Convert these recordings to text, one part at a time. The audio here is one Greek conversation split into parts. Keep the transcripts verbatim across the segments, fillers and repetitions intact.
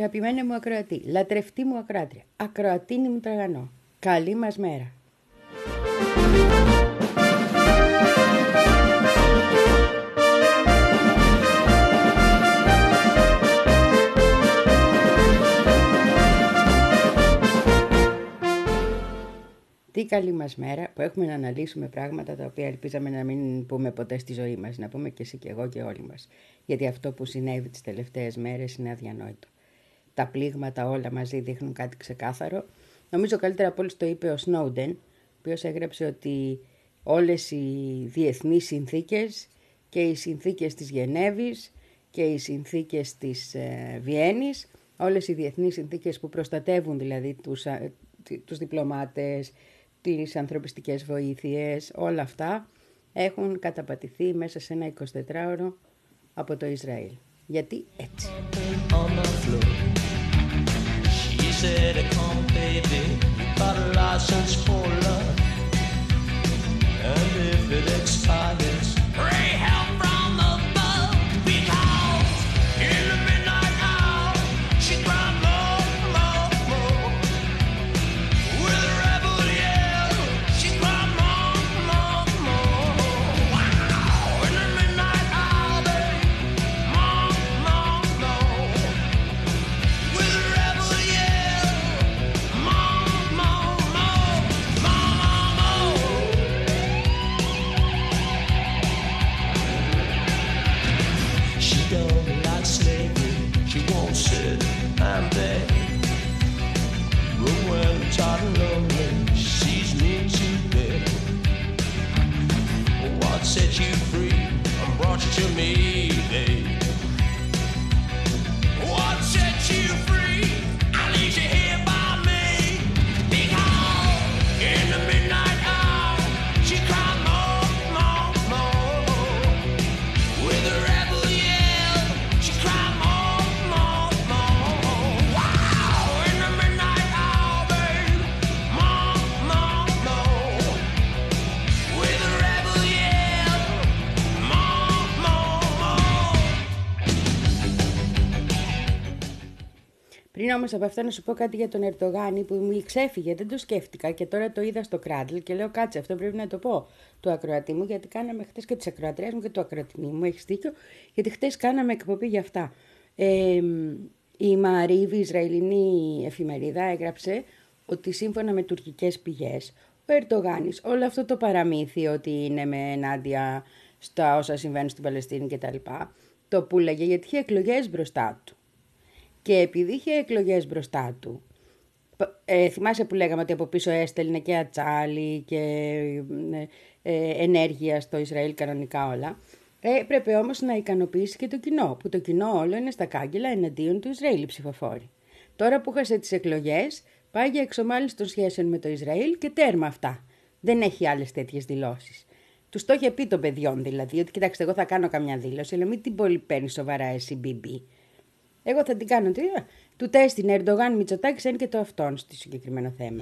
Αγαπημένη μου ακροατή, λατρευτή μου ακροάτρια, ακροατίνη μου τραγανό, καλή μας μέρα. Τι καλή μας μέρα που έχουμε να αναλύσουμε πράγματα τα οποία ελπίζαμε να μην πούμε ποτέ στη ζωή μας, να πούμε και εσύ και εγώ και όλοι μας. Γιατί αυτό που συνέβη τις τελευταίες μέρες είναι αδιανόητο. Τα πλήγματα όλα μαζί δείχνουν κάτι ξεκάθαρο. Νομίζω καλύτερα από όλους το είπε ο Σνόουντεν, ο οποίος έγραψε ότι όλες οι διεθνείς συνθήκες και οι συνθήκες της Γενέβης και οι συνθήκες της ε, Βιέννης, όλες οι διεθνείς συνθήκες που προστατεύουν δηλαδή τους, ε, τους διπλωμάτες, τις ανθρωπιστικές βοήθειες, όλα αυτά έχουν καταπατηθεί μέσα σε ένα εικοσιτετράωρο από το Ισραήλ. Γιατί έτσι. Πριν όμως από αυτά να σου πω κάτι για τον Ερντογάν που μου ξέφυγε, δεν το σκέφτηκα και τώρα το είδα στο Κράντλ και λέω κάτσε, αυτό πρέπει να το πω του ακροατή μου, γιατί κάναμε χτες και τις ακροατριές μου και του ακροατινή μου, έχεις δίκιο, γιατί χτες κάναμε εκπομπή για αυτά. Ε, η Μαρίβ, η Ισραηλινή εφημερίδα, έγραψε ότι σύμφωνα με τουρκικές πηγές ο Ερντογάνης όλο αυτό το παραμύθι ότι είναι με ενάντια στα όσα συμβαίνουν στην Παλαιστίνη κτλ. Το πουλάγε γιατί είχε εκλογές μπροστά του. Και επειδή είχε εκλογές μπροστά του, ε, θυμάσαι που λέγαμε ότι από πίσω έστελνε και ατσάλι και ε, ενέργεια στο Ισραήλ κανονικά όλα, ε, πρέπει όμως να ικανοποιήσει και το κοινό, που το κοινό όλο είναι στα κάγκελα εναντίον του Ισραήλ οι ψηφοφόροι. Τώρα που χάσε τις εκλογές, πάει για εξομάλυνση των σχέσεων με το Ισραήλ και τέρμα αυτά. Δεν έχει άλλες τέτοιες δηλώσεις. Τους το είχε πει των παιδιών δηλαδή, ότι κοιτάξτε, εγώ θα κάνω καμιά δήλωση, αλλά μην την πολύ παίρνει σοβαρά εσύ, μπιμπι. Εγώ θα την κάνω. Τι, του τέστην Ερντογάν Μητσοτάκης είναι και το αυτόν στο συγκεκριμένο θέμα.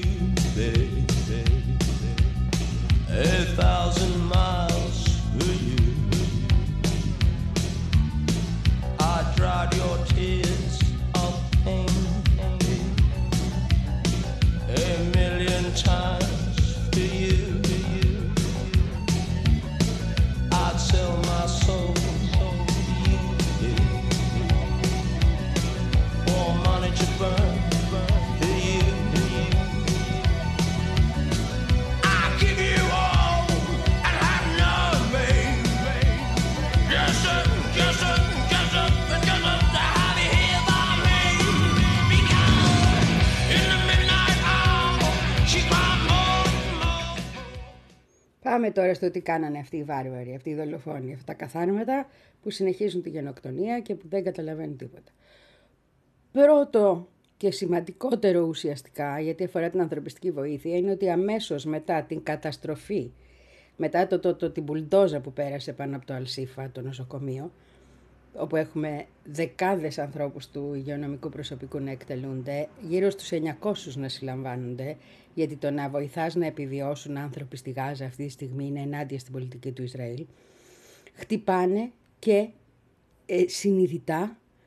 Πάμε τώρα στο τι κάνανε αυτοί οι βάρβαροι, αυτοί οι δολοφόνοι, αυτά τα καθάρματα που συνεχίζουν τη γενοκτονία και που δεν καταλαβαίνουν τίποτα. Πρώτο και σημαντικότερο ουσιαστικά, γιατί αφορά την ανθρωπιστική βοήθεια, είναι ότι αμέσως μετά την καταστροφή, μετά το, το, το, την μπουλντόζα που πέρασε πάνω από το Αλσίφα, το νοσοκομείο, όπου έχουμε δεκάδες ανθρώπους του υγειονομικού προσωπικού να εκτελούνται, γύρω στους εννιακόσιους να συλλαμβάνονται, γιατί το να βοηθάς να επιβιώσουν άνθρωποι στη Γάζα αυτή τη στιγμή είναι ενάντια στην πολιτική του Ισραήλ, χτυπάνε και ε, συνειδητά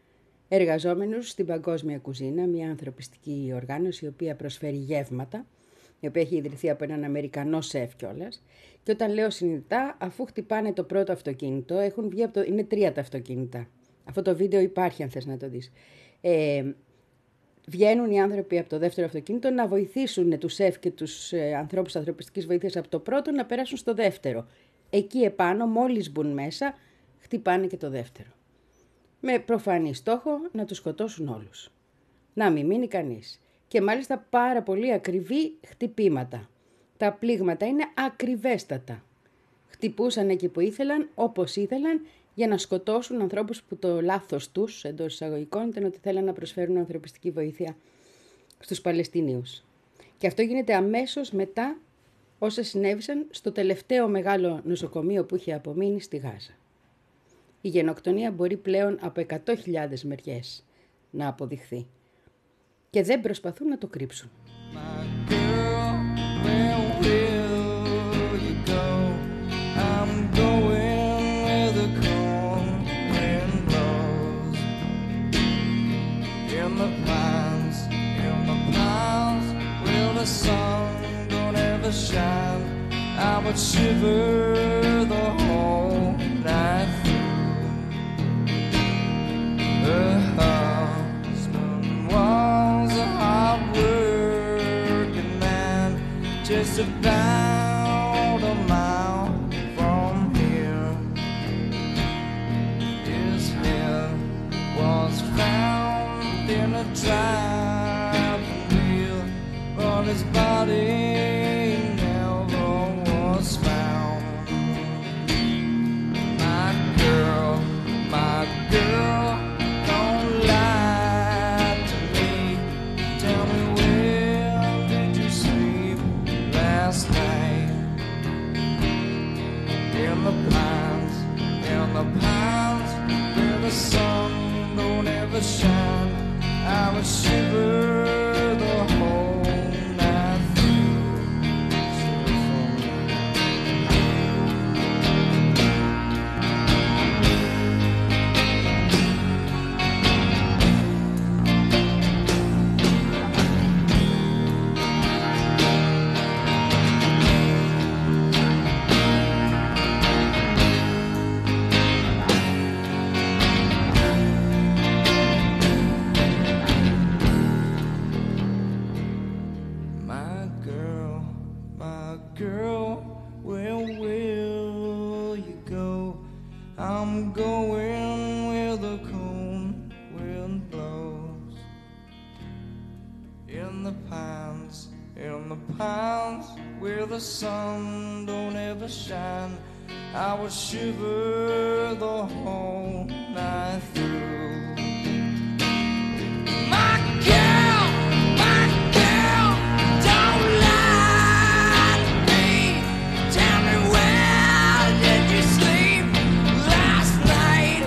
εργαζόμενους στην Παγκόσμια Κουζίνα, μια ανθρωπιστική οργάνωση η οποία προσφέρει γεύματα, η οποία έχει ιδρυθεί από έναν Αμερικανό σεφ κιόλας. Και όταν λέω συνειδητά, αφού χτυπάνε το πρώτο αυτοκίνητο, έχουν βγει από το... είναι τρία τα αυτοκίνητα. Αυτό το βίντεο υπάρχει αν θες να το δεις. Ε, βγαίνουν οι άνθρωποι από το δεύτερο αυτοκίνητο να βοηθήσουν τους σεφ και τους ε, ανθρώπους ανθρωπιστικής βοήθειας από το πρώτο να περάσουν στο δεύτερο. Εκεί επάνω, μόλις μπουν μέσα, χτυπάνε και το δεύτερο. Με προφανή στόχο να τους σκοτώσουν όλους. Να μην μείνει κανείς. Και μάλιστα πάρα πολύ ακριβή χτυπήματα. Τα πλήγματα είναι ακριβέστατα. Χτυπούσαν εκεί που ήθελαν, όπως ήθελαν, για να σκοτώσουν ανθρώπους που το λάθος τους, εντός εισαγωγικών, ήταν ότι θέλαν να προσφέρουν ανθρωπιστική βοήθεια στους Παλαιστινίους. Και αυτό γίνεται αμέσως μετά όσα συνέβησαν στο τελευταίο μεγάλο νοσοκομείο που είχε απομείνει στη Γάζα. Η γενοκτονία μπορεί πλέον από εκατό χιλιάδες μεριές να αποδειχθεί. Και δεν προσπαθούν να το κρύψουν. Just about a mile from here, his head was found in a driving wheel, but his body never was found. My girl, my girl, don't lie to me. Tell me, where did you sleep last night? In the pines, in the pines, where the sun don't ever shine, I would shiver the whole night through. Where the sun don't ever shine, I would shiver the whole night through. My girl, my girl, don't lie to me. Tell me, where did you sleep last night?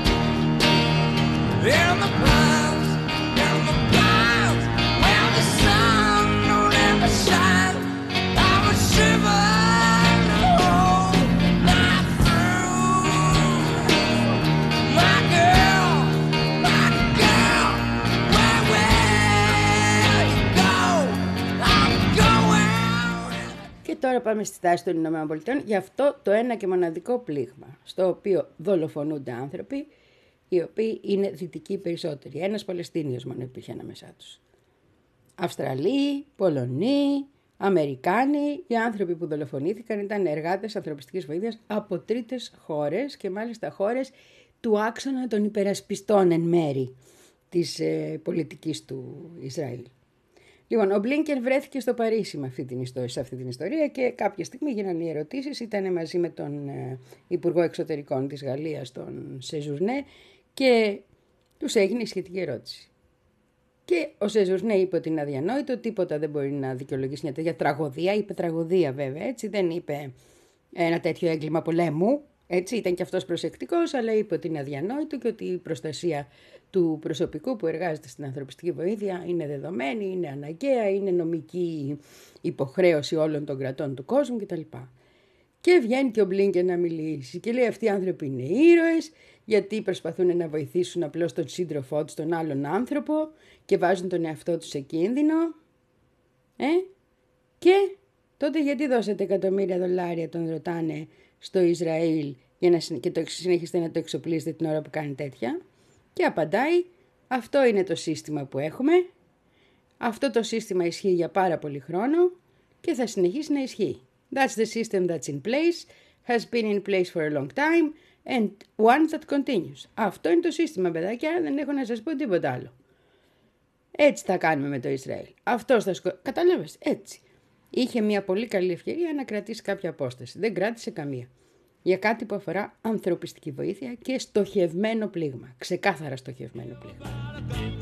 In the pines, in the pines, where the sun don't ever shine, shiver the whole night through. My girl, my girl, where will you go? I'm going. Και τώρα πάμε στη στάση των Ηνωμένων Πολιτειών για αυτό το ένα και μοναδικό πλήγμα, στο οποίο δολοφονούνται άνθρωποι, οι οποίοι είναι δυτικοί περισσότεροι. Ένας Παλαιστίνιος μόνο υπήρχε ανάμεσά τους. Αυστραλοί, Πολωνοί, Αμερικάνοι, οι άνθρωποι που δολοφονήθηκαν ήταν εργάτες ανθρωπιστικής βοήθειας από τρίτες χώρες και μάλιστα χώρες του άξονα των υπερασπιστών εν μέρη της ε, πολιτικής του Ισραήλ. Λοιπόν, ο Μπλίνκεν βρέθηκε στο Παρίσι με αυτή την ιστορία, σε αυτή την ιστορία και κάποια στιγμή γίνανε οι ερωτήσεις, ήταν μαζί με τον ε, Υπουργό Εξωτερικών της Γαλλίας, τον Σεζουρνέ, και τους έγινε η σχετική ερώτηση. Και ο Σεζουρνέ είπε ότι είναι αδιανόητο, τίποτα δεν μπορεί να δικαιολογήσει μια τέτοια τραγωδία. Είπε τραγωδία βέβαια, έτσι, δεν είπε ένα τέτοιο έγκλημα πολέμου, έτσι, ήταν και αυτός προσεκτικός, αλλά είπε ότι είναι αδιανόητο και ότι η προστασία του προσωπικού που εργάζεται στην ανθρωπιστική βοήθεια είναι δεδομένη, είναι αναγκαία, είναι νομική υποχρέωση όλων των κρατών του κόσμου κτλ. Και βγαίνει και ο Μπλίνκεν να μιλήσει και λέει αυτοί οι άνθρωποι είναι ήρωες γιατί προσπαθούν να βοηθήσουν απλώς τον σύντροφό τους, τον άλλον άνθρωπο και βάζουν τον εαυτό τους σε κίνδυνο. Ε? Και τότε γιατί δώσατε εκατομμύρια δολάρια, τον ρωτάνε, στο Ισραήλ για να, και το συνεχίσετε να το εξοπλίσετε την ώρα που κάνει τέτοια. Και απαντάει, αυτό είναι το σύστημα που έχουμε, αυτό το σύστημα ισχύει για πάρα πολύ χρόνο και θα συνεχίσει να ισχύει. That's the system that's in place, has been in place for a long time and one that continues. Αυτό είναι το σύστημα, παιδάκια, δεν έχω να σας πω τίποτα άλλο. Έτσι θα κάνουμε με το Ισραήλ. Αυτός θα σκο... Κατάλαβες, έτσι. Είχε μια πολύ καλή ευκαιρία να κρατήσει κάποια απόσταση. Δεν κράτησε καμία. Για κάτι που αφορά ανθρωπιστική βοήθεια και στοχευμένο πλήγμα. Ξεκάθαρα στοχευμένο πλήγμα.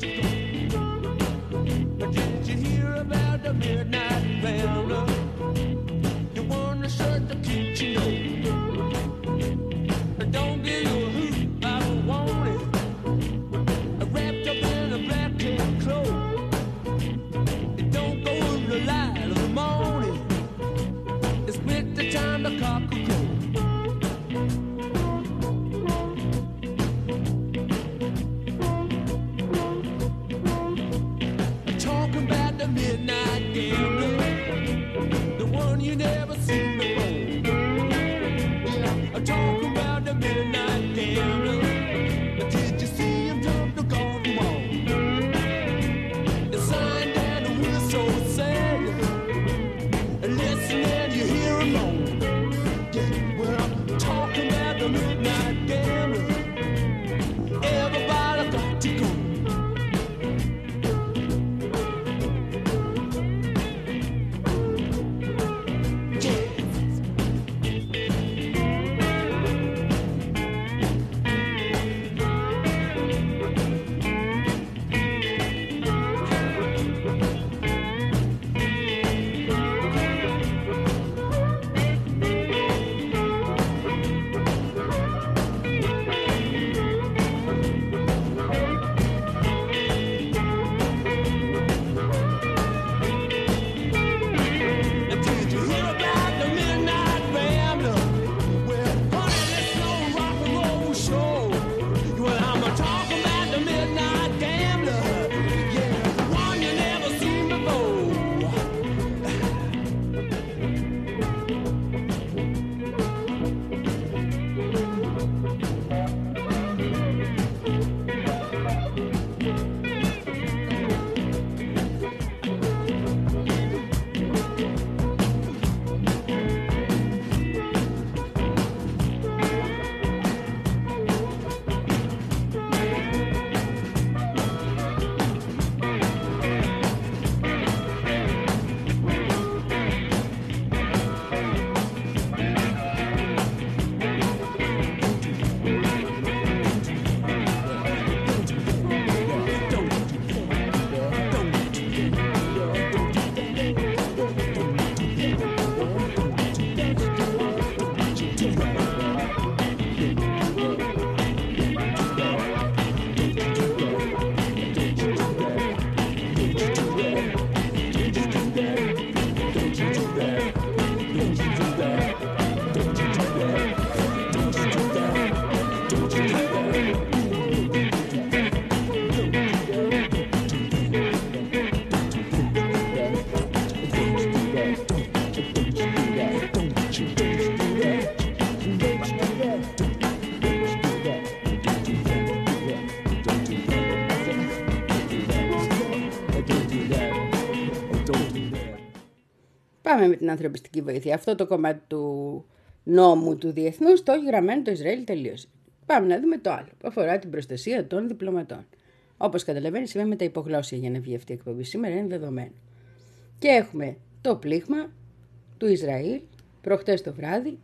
Πάμε με την ανθρωπιστική βοήθεια. Αυτό το κομμάτι του νόμου του διεθνούς το έχει γραμμένο το Ισραήλ, τελείωσε. Πάμε να δούμε το άλλο που αφορά την προστασία των διπλωματών. Όπως καταλαβαίνεις, είμαι με τα υπογλώσσια για να βγει αυτή η εκπομπή. Σήμερα είναι δεδομένο. Και έχουμε το πλήγμα του Ισραήλ προχτές το βράδυ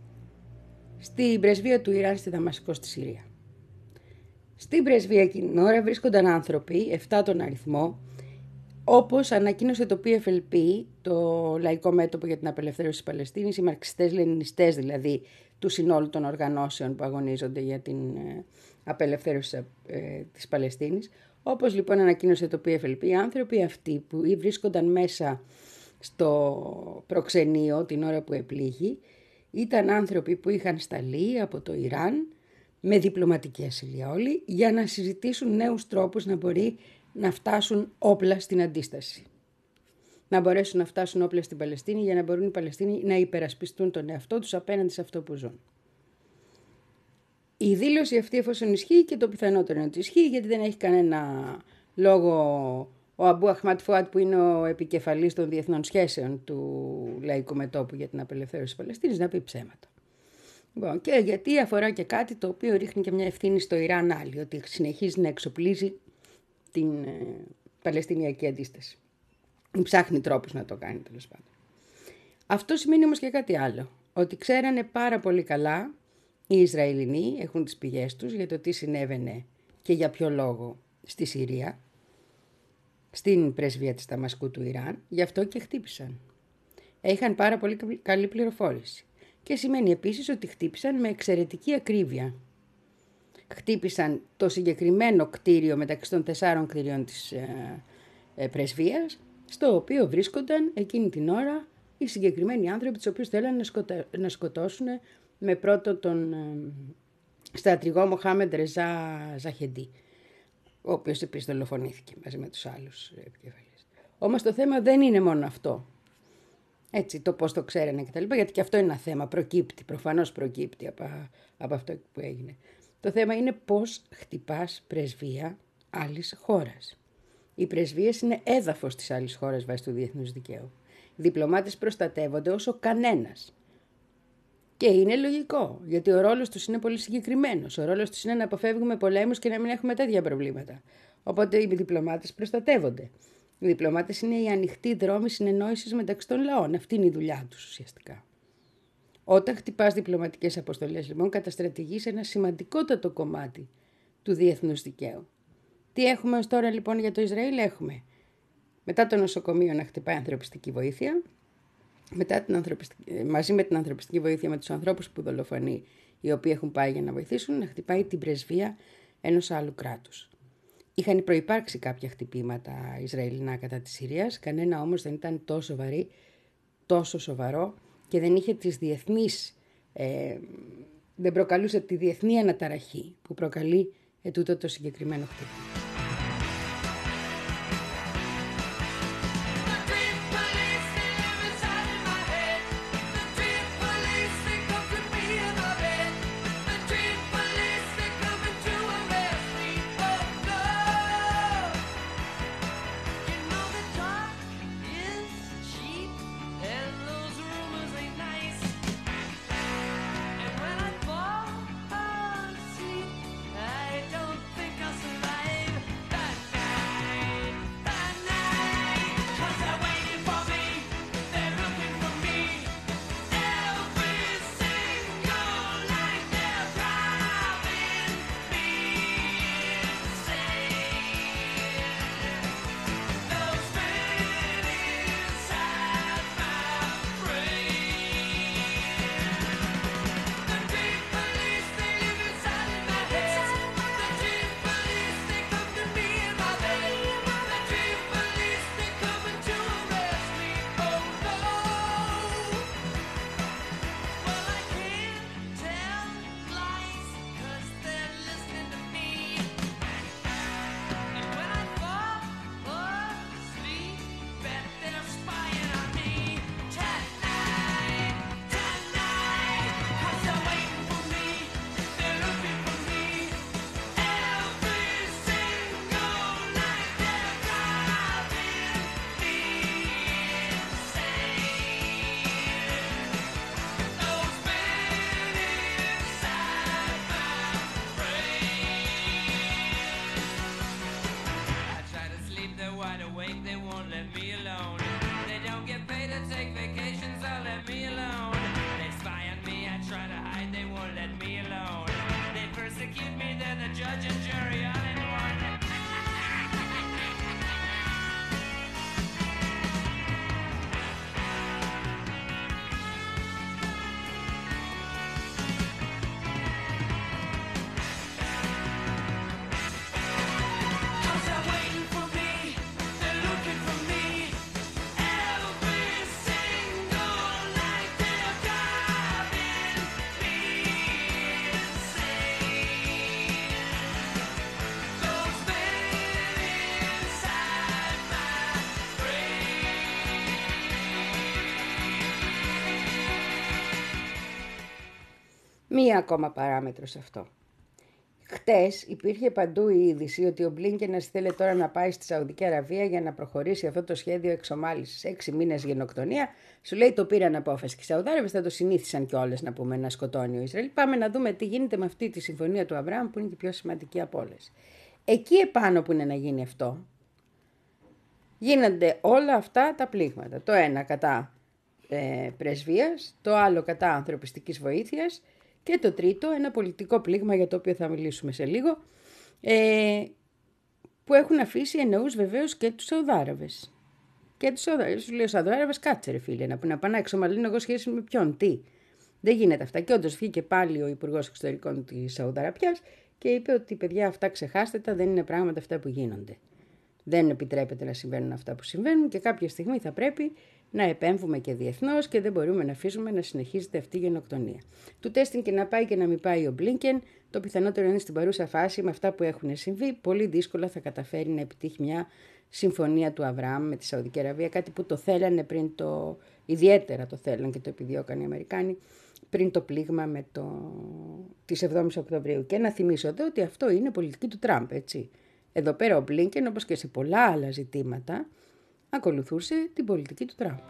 στην πρεσβεία του Ιράν στη Δαμασκό στη Συρία. Στην πρεσβεία εκείνη την ώρα βρίσκονταν άνθρωποι, εφτά τον αριθμό, όπως ανακοίνωσε το πι εφ ελ πι, το Λαϊκό Μέτωπο για την Απελευθέρωση της Παλαιστίνης, οι μαρξιστές λενινιστές δηλαδή του συνόλου των οργανώσεων που αγωνίζονται για την απελευθέρωση της Παλαιστίνης. Όπως λοιπόν ανακοίνωσε το πι εφ ελ πι, οι άνθρωποι αυτοί που βρίσκονταν μέσα στο προξενείο την ώρα που επλήγει, Ήταν άνθρωποι που είχαν σταλεί από το Ιράν με διπλωματική ασυλία όλοι για να συζητήσουν νέους τρόπους να μπορεί να φτάσουν όπλα στην αντίσταση. Να μπορέσουν να φτάσουν όπλα στην Παλαιστίνη για να μπορούν οι Παλαιστίνοι να υπερασπιστούν τον εαυτό τους απέναντι σε αυτό που ζουν. Η δήλωση αυτή, εφόσον ισχύει, και το πιθανότερο είναι ότι ισχύει, γιατί δεν έχει κανένα λόγο ο Αμπού Αχμάτ Φουάτ, που είναι ο επικεφαλής των διεθνών σχέσεων του Λαϊκού Μετώπου για την Απελευθέρωση της Παλαιστίνης, να πει ψέματα. Λοιπόν, και γιατί αφορά και κάτι το οποίο ρίχνει και μια ευθύνη στο Ιράν άλλη, ότι συνεχίζει να εξοπλίζει την ε, Παλαιστινιακή αντίσταση. Ψάχνει τρόπους να το κάνει, τέλος πάντων. Αυτό σημαίνει όμως και κάτι άλλο, ότι ξέρανε πάρα πολύ καλά οι Ισραηλινοί, έχουν τις πηγές τους για το τι συνέβαινε και για ποιο λόγο στη Συρία, στην πρεσβεία της Δαμασκού του Ιράν, γι' αυτό και χτύπησαν. Είχαν πάρα πολύ καλή πληροφόρηση. Και σημαίνει επίσης ότι χτύπησαν με εξαιρετική ακρίβεια. Χτύπησαν το συγκεκριμένο κτίριο μεταξύ των τεσσάρων κτίριων της ε, ε, πρεσβείας, στο οποίο βρίσκονταν εκείνη την ώρα οι συγκεκριμένοι άνθρωποι, τους οποίους θέλαν να, σκοτα... να σκοτώσουν με πρώτο τον ε, στρατηγό Μοχάμεντ Ρεζά Ζαχεντή, ο οποίος επίσης δολοφονήθηκε μαζί με τους άλλους επικεφαλείς. Όμως το θέμα δεν είναι μόνο αυτό. Έτσι, το πώς το ξέρανε κτλ. Γιατί και αυτό είναι ένα θέμα, προκύπτει, προφανώς προκύπτει από, από αυτό που έγινε. Το θέμα είναι πώς χτυπάς πρεσβεία άλλης χώρας. Οι πρεσβείες είναι έδαφος της άλλης χώρας βάσει του διεθνούς δικαίου. Οι διπλωμάτες προστατεύονται όσο κανένας. Και είναι λογικό, γιατί ο ρόλος τους είναι πολύ συγκεκριμένος. Ο ρόλος τους είναι να αποφεύγουμε πολέμους και να μην έχουμε τέτοια προβλήματα. Οπότε οι διπλωμάτες προστατεύονται. Οι διπλωμάτες είναι η ανοιχτή δρόμη συνεννόησης μεταξύ των λαών. Αυτή είναι η δουλειά τους ουσιαστικά. Όταν χτυπάς διπλωματικές αποστολές, λοιπόν, καταστρατηγείς ένα σημαντικότατο κομμάτι του διεθνούς δικαίου. Τι έχουμε ως τώρα λοιπόν για το Ισραήλ? Έχουμε μετά το νοσοκομείο να χτυπάει ανθρωπιστική βοήθεια, μετά την ανθρωπιστική, μαζί με την ανθρωπιστική βοήθεια με τους ανθρώπους που δολοφονεί, οι οποίοι έχουν πάει για να βοηθήσουν, να χτυπάει την πρεσβεία ενός άλλου κράτους. Είχαν προϋπάρξει κάποια χτυπήματα Ισραηλινά κατά της Συρίας, κανένα όμως δεν ήταν τόσο βαρύ, τόσο σοβαρό και δεν είχε τις διεθνείς, ε, δεν προκαλούσε τη διεθνή αναταραχή που προκαλεί ετούτο το συγκεκριμένο χτύπημα. I don't think I'll survive. Μία ακόμα παράμετρο σε αυτό. Χτες υπήρχε παντού η είδηση ότι ο Μπλίνκεν θέλει τώρα να πάει στη Σαουδική Αραβία για να προχωρήσει αυτό το σχέδιο εξομάλυσης. Έξι μήνες γενοκτονία. Σου λέει το πήραν απόφαση. Και οι Σαουδάραβες θα το συνήθισαν κιόλας να πούμε να σκοτώνει ο Ισραήλ. Πάμε να δούμε τι γίνεται με αυτή τη συμφωνία του Αβραάμ που είναι και πιο σημαντική από όλες. Εκεί επάνω που είναι να γίνει αυτό, γίνονται όλα αυτά τα πλήγματα. Το ένα κατά ε, πρεσβείας, το άλλο κατά ανθρωπιστικής βοήθειας και το τρίτο ένα πολιτικό πλήγμα για το οποίο θα μιλήσουμε σε λίγο, ε, που έχουν αφήσει εννοούς βεβαίως και τους Σαουδάραβες. Και τους Σαουδάραβες, σου λέει ο Σαουδάραβες, κάτσε ρε φίλε, να, να πάω να εξομαλύνω εγώ σχέση με ποιον, τι. Δεν γίνεται αυτά. Και όντως βγήκε πάλι ο Υπουργός Εξωτερικών της Σαουδαραπιάς και είπε ότι παιδιά αυτά ξεχάστε τα, δεν είναι πράγματα αυτά που γίνονται. Δεν επιτρέπεται να συμβαίνουν αυτά που συμβαίνουν και κάποια στιγμή θα πρέπει να επέμβουμε και διεθνώς και δεν μπορούμε να αφήσουμε να συνεχίζεται αυτή η γενοκτονία. Του τέστην και να πάει και να μην πάει ο Μπλίνκεν, το πιθανότερο είναι στην παρούσα φάση με αυτά που έχουν συμβεί, πολύ δύσκολα θα καταφέρει να επιτύχει μια συμφωνία του Αβραάμ με τη Σαουδική Αραβία, κάτι που το θέλανε πριν το, ιδιαίτερα το θέλανε και το επιδιώκαν οι Αμερικάνοι, πριν το πλήγμα με το, της εβδόμης Οκτωβρίου. Και να θυμίσω εδώ ότι αυτό είναι πολιτική του Τραμπ, έτσι. Εδώ πέρα ο Μπλίνκεν, όπως και σε πολλά άλλα ζητήματα, ακολουθούσε την πολιτική του Τραμπ.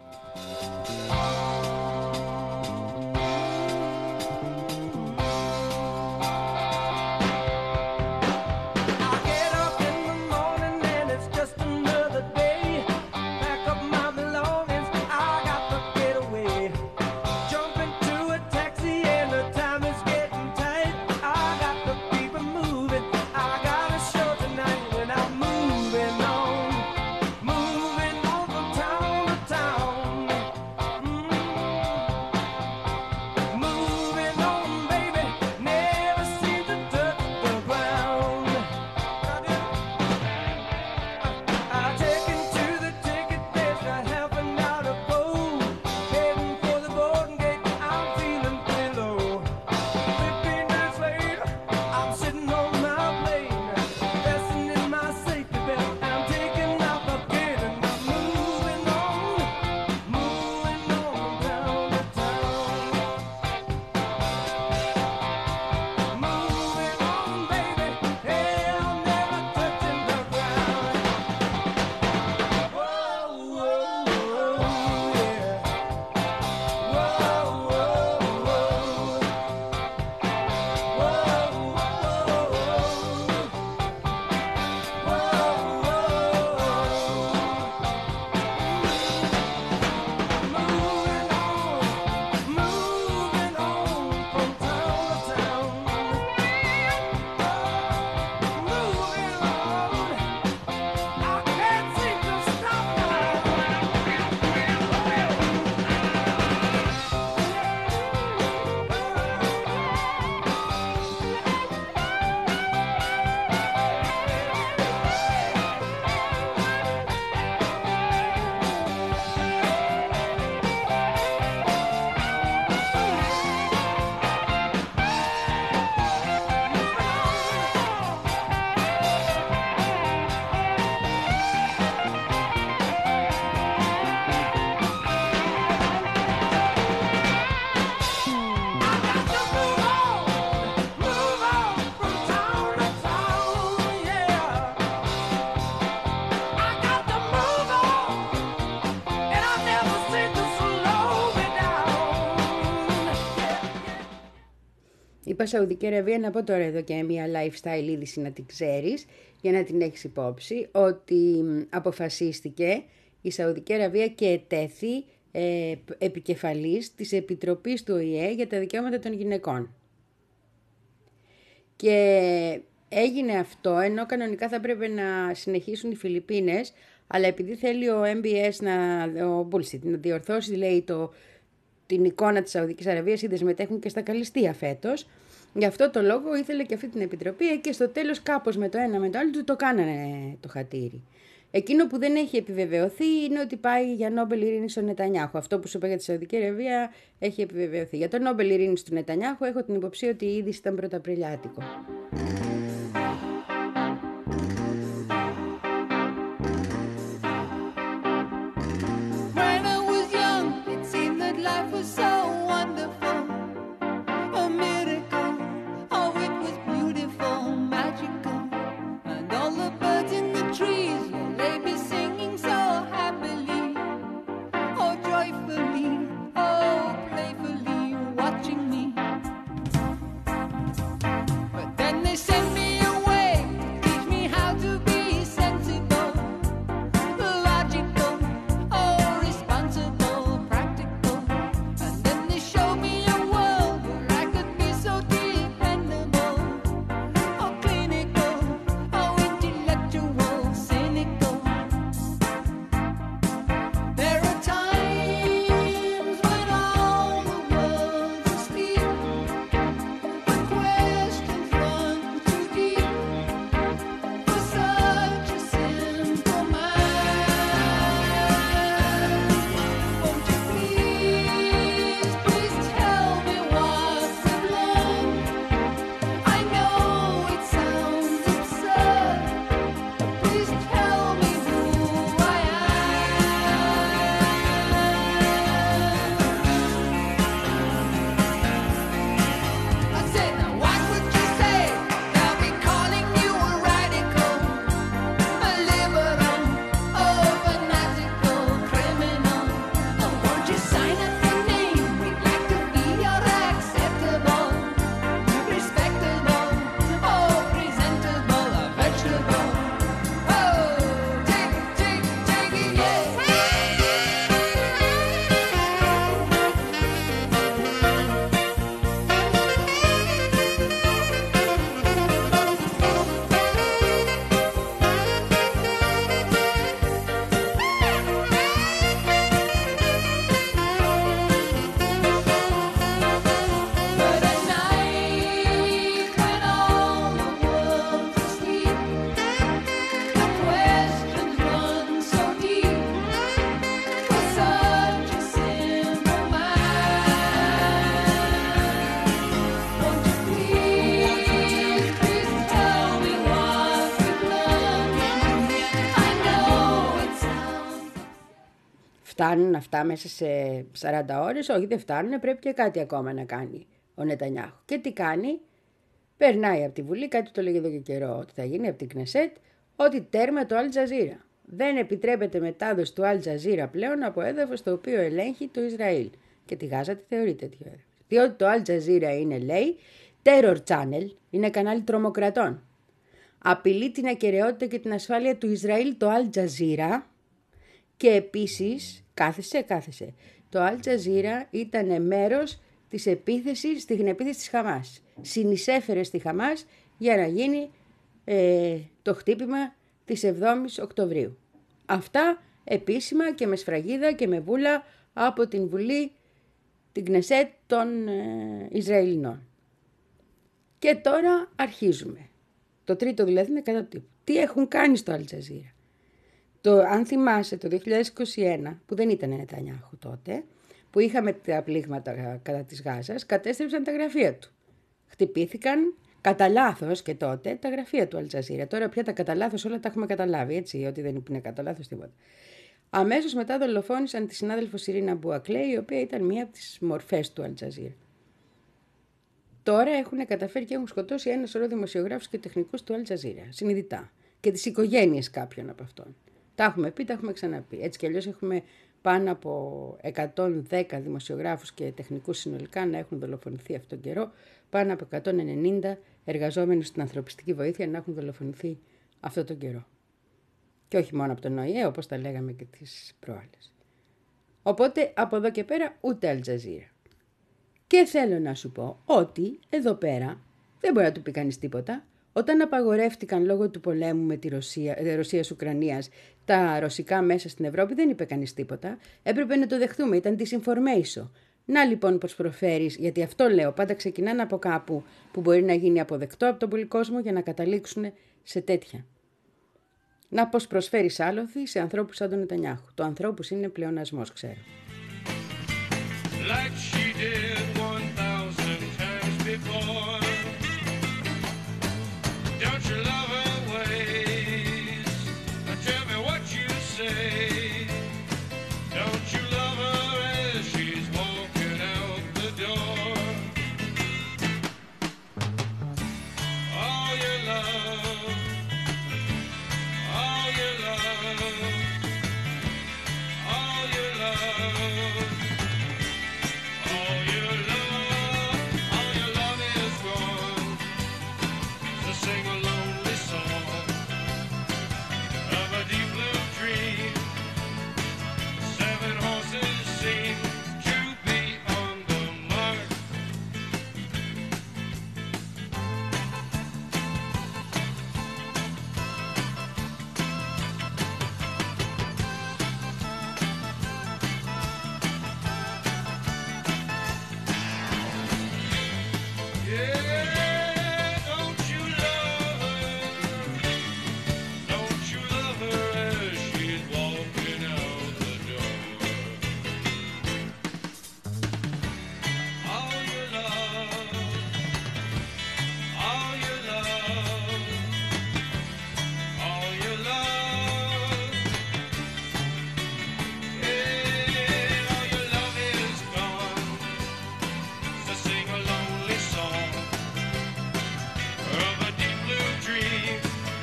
Είπα Σαουδική Αραβία, να πω τώρα εδώ και μια lifestyle είδηση να την ξέρεις, για να την έχεις υπόψη, ότι αποφασίστηκε η Σαουδική Αραβία και ετέθη ε, επικεφαλής της Επιτροπής του Ο Η Ε για τα δικαιώματα των γυναικών. Και έγινε αυτό, ενώ κανονικά θα πρέπει να συνεχίσουν οι Φιλιππίνες, αλλά επειδή θέλει ο Εμ Μπι Ες να, ο Bullshit, να διορθώσει, λέει, το, την εικόνα της Σαουδικής Αραβίας, ή δεν συμμετέχουν και στα καλυστεία φέτος. Γι' αυτό το λόγο ήθελε και αυτή την επιτροπή και στο τέλος κάπως με το ένα με το άλλο του το κάνανε το χατήρι. Εκείνο που δεν έχει επιβεβαιωθεί είναι ότι πάει για Νόμπελ Ειρήνης στον Νετανιάχου. Αυτό που σου είπα για τη Σαουδική Αραβία έχει επιβεβαιωθεί. Για το Νόμπελ Ειρήνης του Νετανιάχου έχω την υποψία ότι η είδηση ήταν πρωταπριλιάτικο. Life was so wonderful, a miracle. φτάνουν αυτά μέσα σε σαράντα ώρες. Όχι, δεν φτάνουν, πρέπει και κάτι ακόμα να κάνει ο Νετανιάχου. Και τι κάνει? Περνάει από τη Βουλή, κάτι το λέγει εδώ και καιρό ότι θα γίνει από την Κνεσέτ, ότι τέρμα το Αλ Τζαζίρα. Δεν επιτρέπεται μετάδοση του Αλ Τζαζίρα πλέον από έδαφος το οποίο ελέγχει το Ισραήλ. Και τη Γάζα τη θεωρεί τέτοιο έδαφος. Διότι το Αλ Τζαζίρα είναι, λέει, terror channel, είναι κανάλι τρομοκρατών. Απειλεί την ακεραιότητα και την ασφάλεια του Ισραήλ το Αλ Τζαζίρα και επίσης, κάθεσε, κάθεσε, το Αλ Τζαζίρα ήταν μέρος της επίθεσης, στην επίθεση της Χαμάς. Συνεισέφερε στη Χαμάς για να γίνει ε, το χτύπημα της εβδόμης Οκτωβρίου. Αυτά επίσημα και με σφραγίδα και με βούλα από την Βουλή, την Κνεσέτ των ε, Ισραηλινών. Και τώρα αρχίζουμε. Το τρίτο δηλαδή είναι κατά τύπου. Τι έχουν κάνει στο Αλ Τζαζίρα? Το, αν θυμάσαι το δύο χιλιάδες είκοσι ένα, που δεν ήταν Νετανιάχου τότε, που είχαμε τα πλήγματα κατά της Γάζας, κατέστρεψαν τα γραφεία του. Χτυπήθηκαν κατά λάθος και τότε τα γραφεία του Αλ Τζαζίρα. Τώρα πια τα κατά λάθος όλα τα έχουμε καταλάβει, έτσι, ότι δεν είναι κατά λάθος τίποτα. Αμέσως μετά δολοφόνησαν τη συνάδελφο Σιρίνα Μπουακλέ, η οποία ήταν μία από τις μορφές του Αλ Τζαζίρα. Τώρα έχουν καταφέρει και έχουν σκοτώσει ένα σωρό δημοσιογράφους και τεχνικούς του Αλ Τζαζίρα, συνειδητά. Και τις οικογένειες κάποιων από αυτών. Τα έχουμε πει, τα έχουμε ξαναπεί. Έτσι κι αλλιώς έχουμε πάνω από εκατόν δέκα δημοσιογράφους και τεχνικούς συνολικά να έχουν δολοφονηθεί αυτόν τον καιρό. Πάνω από εκατόν ενενήντα εργαζόμενους στην ανθρωπιστική βοήθεια να έχουν δολοφονηθεί αυτόν τον καιρό. Και όχι μόνο από τον ΟΗΕ, όπως τα λέγαμε και τις προάλλες. Οπότε από εδώ και πέρα ούτε Αλ Τζαζίρα. Και θέλω να σου πω ότι εδώ πέρα δεν μπορεί να του πει κανείς τίποτα. Όταν απαγορεύτηκαν λόγω του πολέμου με τη Ρωσία, ε, Ρωσίας-Ουκρανίας τα ρωσικά μέσα στην Ευρώπη, δεν είπε κανείς τίποτα. Έπρεπε να το δεχτούμε, ήταν disinformation. Να λοιπόν πως προφέρεις, γιατί αυτό λέω, πάντα ξεκινάνε από κάπου που μπορεί να γίνει αποδεκτό από τον πολύ κόσμο για να καταλήξουν σε τέτοια. Να πως προσφέρεις άλοθη σε ανθρώπους σαν τον Νετανιάχου. Το ανθρώπους είναι πλεονασμός, ξέρω. Like she did one thousand times before. Don't you love her ways? Tell me what you say. Don't you love her as she's walking out the door? All your love, all your love, all your love. All your love, all your love is gone. To sing a lonely song of a deep blue dream. Seven horses seem to be on the mark. Yeah, don't you love her? Don't you love her as she's walking out the door? All your love, all your love, all your love. Yeah, all your love is gone. To sing a lonely song of a deep blue dream.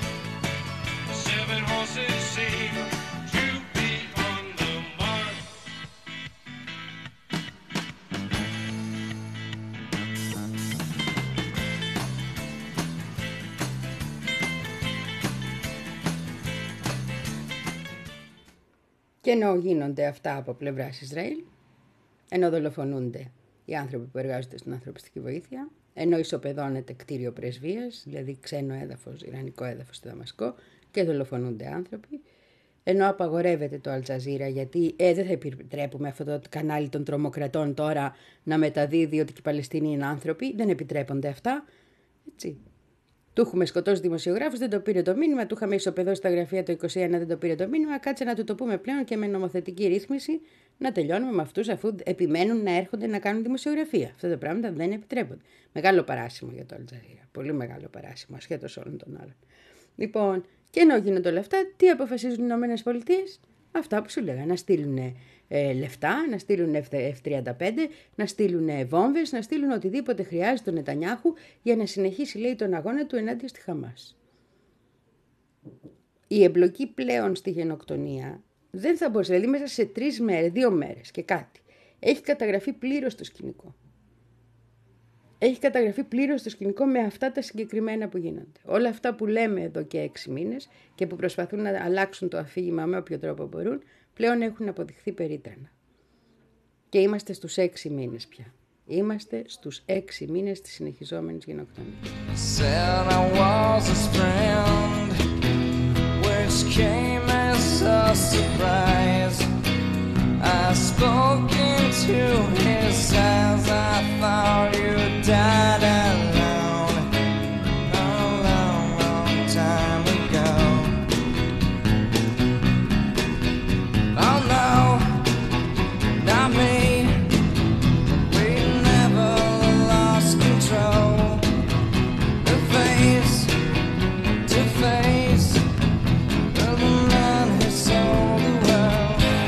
Seven horses seem to be on the mark. Και ενώ γίνονται αυτά από πλευράς Ισραήλ, ενώ δολοφονούνται οι άνθρωποι που εργάζονται στην ανθρωπιστική βοήθεια, ενώ ισοπεδώνεται κτίριο πρεσβείας, δηλαδή ξένο έδαφος, ιρανικό έδαφος στο Δαμασκό, και δολοφονούνται άνθρωποι, ενώ απαγορεύεται το Αλ Τζαζίρα, γιατί ε, δεν θα επιτρέπουμε αυτό το κανάλι των τρομοκρατών τώρα να μεταδίδει ότι και οι Παλαιστίνοι είναι άνθρωποι, δεν επιτρέπονται αυτά, έτσι. Του έχουμε σκοτώσει δημοσιογράφους, δεν το πήρε το μήνυμα. Του είχαμε ισοπεδώσει στα γραφεία το είκοσι ένα, δεν το πήρε το μήνυμα. Κάτσε να του το πούμε πλέον και με νομοθετική ρύθμιση να τελειώνουμε με αυτούς αφού επιμένουν να έρχονται να κάνουν δημοσιογραφία. Αυτά τα πράγματα δεν επιτρέπονται. Μεγάλο παράσημο για το Αλ Τζαζίρα. Πολύ μεγάλο παράσημο, ασχέτως όλων των άλλων. Λοιπόν, και ενώ γίνονται όλα αυτά, τι αποφασίζουν οι ΗΠΑ? Αυτά που σου λέγα, να στείλουν ε, λεφτά, να στείλουν εφ τριάντα πέντε, να στείλουν ε, βόμβες, να στείλουν οτιδήποτε χρειάζεται τον Νετανιάχου για να συνεχίσει, λέει, τον αγώνα του ενάντια στη Χαμάς. Η εμπλοκή πλέον στη γενοκτονία δεν θα μπορούσε, δηλαδή μέσα σε τρεις μέρες, δύο μέρες και κάτι, έχει καταγραφεί πλήρως το σκηνικό. Έχει καταγραφεί πλήρως το σκηνικό με αυτά τα συγκεκριμένα που γίνονται. Όλα αυτά που λέμε εδώ και έξι μήνες και που προσπαθούν να αλλάξουν το αφήγημα με όποιο τρόπο μπορούν, πλέον έχουν αποδειχθεί περίτρανα. Και είμαστε στους έξι μήνες πια. Είμαστε στους έξι μήνες της συνεχιζόμενης γενοκτονίας. I spoke into his eyes, I thought you died alone a long, long time ago. Oh no, not me, we never lost control. The face to face of the man who sold the world.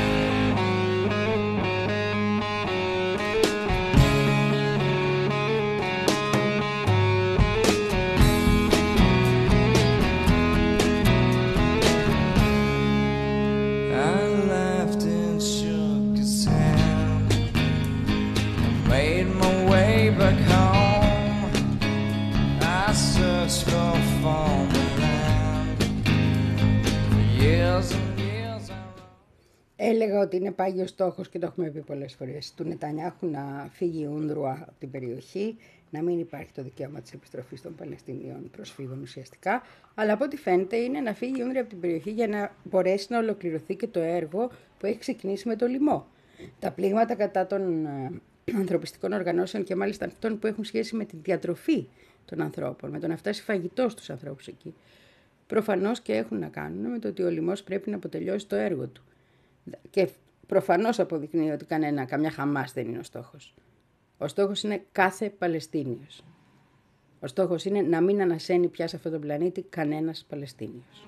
Έλεγα ότι είναι πάγιος στόχος, και το έχουμε πει πολλές φορές, του Νετανιάχου να φύγει η Ούνρουα από την περιοχή, να μην υπάρχει το δικαίωμα της επιστροφής των Παλαιστινίων προσφύγων ουσιαστικά, αλλά από ό,τι φαίνεται είναι να φύγει η Ούνρουα από την περιοχή για να μπορέσει να ολοκληρωθεί και το έργο που έχει ξεκινήσει με το λοιμό. Τα πλήγματα κατά των ανθρωπιστικών οργανώσεων και μάλιστα αυτών που έχουν σχέση με τη διατροφή των ανθρώπων, με το να φτάσει φαγητό στους ανθρώπους εκεί, προφανώς και έχουν να κάνουν με το ότι ο λοιμός πρέπει να αποτελειώσει το έργο του. Και προφανώς αποδεικνύει ότι κανένα, καμιά Χαμάς δεν είναι ο στόχος. Ο στόχος είναι κάθε Παλαιστίνιος. Ο στόχος είναι να μην ανασένει πια σε αυτόν τον πλανήτη κανένας Παλαιστίνιος.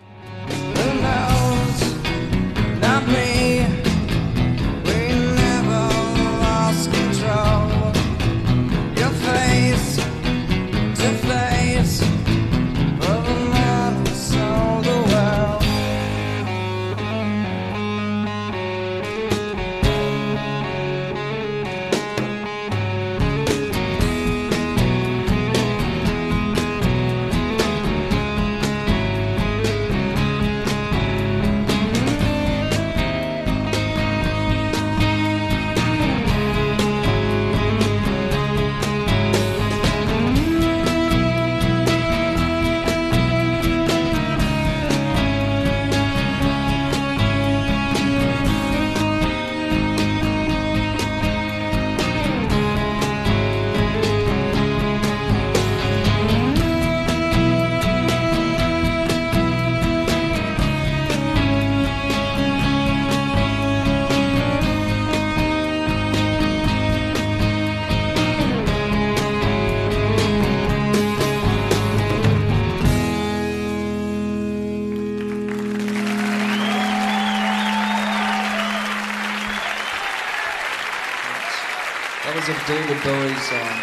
David Bowie song.